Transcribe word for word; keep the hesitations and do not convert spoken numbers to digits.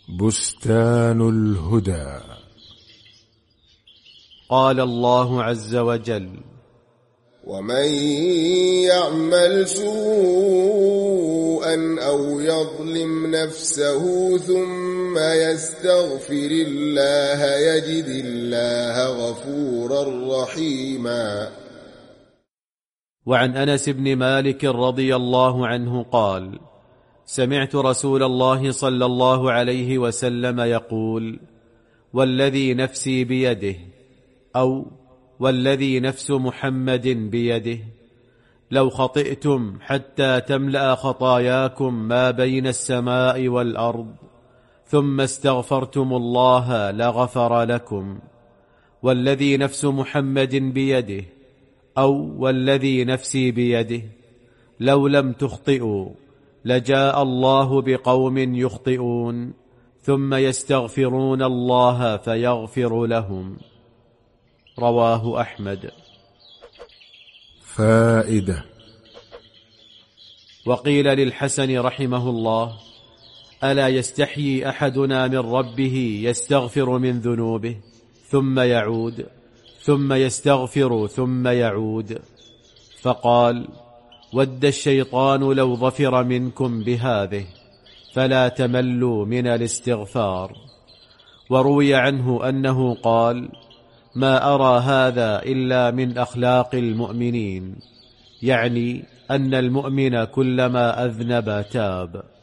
بستان الهدى. قال الله عز وجل: ومن يعمل سوءا أو يظلم نفسه ثم يستغفر الله يجد الله غفورا رحيما. وعن أنس بن مالك رضي الله عنه قال: سمعت رسول الله صلى الله عليه وسلم يقول: والذي نفسي بيده، أو والذي نفس محمد بيده، لو خطئتم حتى تملأ خطاياكم ما بين السماء والأرض ثم استغفرتم الله لغفر لكم. والذي نفس محمد بيده، أو والذي نفسي بيده، لو لم تخطئوا لجاء الله بقوم يخطئون ثم يستغفرون الله فيغفر لهم. رواه أحمد. فائدة. وقيل للحسن رحمه الله: ألا يستحيي أحدنا من ربه يستغفر من ذنوبه ثم يعود، ثم يستغفر ثم يعود؟ فقال: ود الشيطان لو ظفر منكم بهذه فلا تملوا من الاستغفار. وروي عنه أنه قال: ما أرى هذا إلا من أخلاق المؤمنين، يعني أن المؤمن كلما أذنب تاب.